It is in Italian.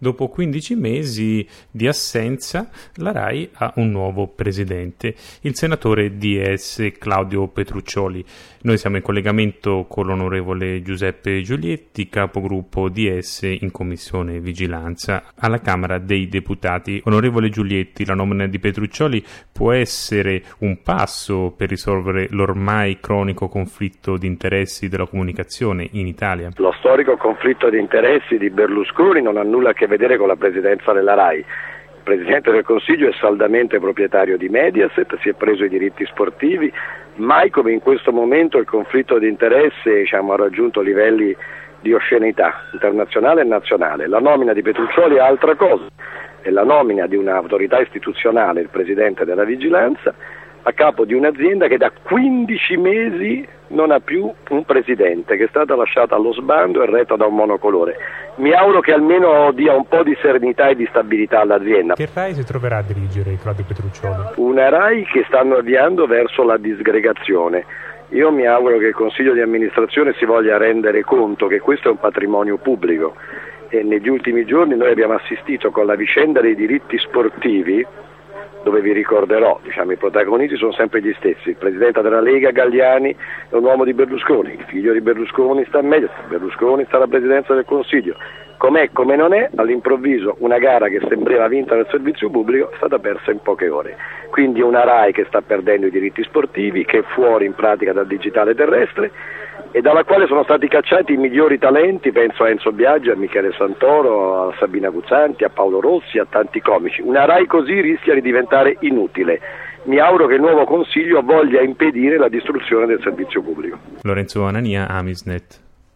Dopo 15 mesi di assenza, la RAI ha un nuovo presidente, il senatore DS Claudio Petruccioli. Noi siamo in collegamento con l'onorevole Giuseppe Giulietti, capogruppo DS in Commissione Vigilanza alla Camera dei Deputati. Onorevole Giulietti, la nomina di Petruccioli può essere un passo per risolvere l'ormai cronico conflitto di interessi della comunicazione in Italia? Lo storico conflitto di interessi di Berlusconi non ha nulla a che vedere con la presidenza della RAI. Il Presidente del Consiglio è saldamente proprietario di Mediaset, si è preso i diritti sportivi, mai come in questo momento il conflitto di interesse ha raggiunto livelli di oscenità internazionale e nazionale. La nomina di Petruccioli è altra cosa, è la nomina di un'autorità istituzionale, il Presidente della Vigilanza, a capo di un'azienda che da 15 mesi non ha più un presidente, che è stata lasciata allo sbando e retta da un monocolore. Mi auguro che almeno dia un po' di serenità e di stabilità all'azienda. Che RAI si troverà a dirigere Claudio Petruccioli? Una RAI che stanno avviando verso la disgregazione. Io mi auguro che il Consiglio di amministrazione si voglia rendere conto che questo è un patrimonio pubblico e negli ultimi giorni noi abbiamo assistito con la vicenda dei diritti sportivi, dove vi ricorderò, i protagonisti sono sempre gli stessi. Il presidente della Lega Galliani è un uomo di Berlusconi, il figlio di Berlusconi sta a Mediaset, Berlusconi sta alla presidenza del Consiglio. Com'è, come non è, all'improvviso una gara che sembrava vinta dal servizio pubblico è stata persa in poche ore. Quindi una RAI che sta perdendo i diritti sportivi, che è fuori in pratica dal digitale terrestre e dalla quale sono stati cacciati i migliori talenti, penso a Enzo Biagi, a Michele Santoro, a Sabina Guzzanti, a Paolo Rossi, a tanti comici. Una RAI così rischia di diventare inutile. Mi auguro che il nuovo Consiglio voglia impedire la distruzione del servizio pubblico. Lorenzo Anania, Amisnet.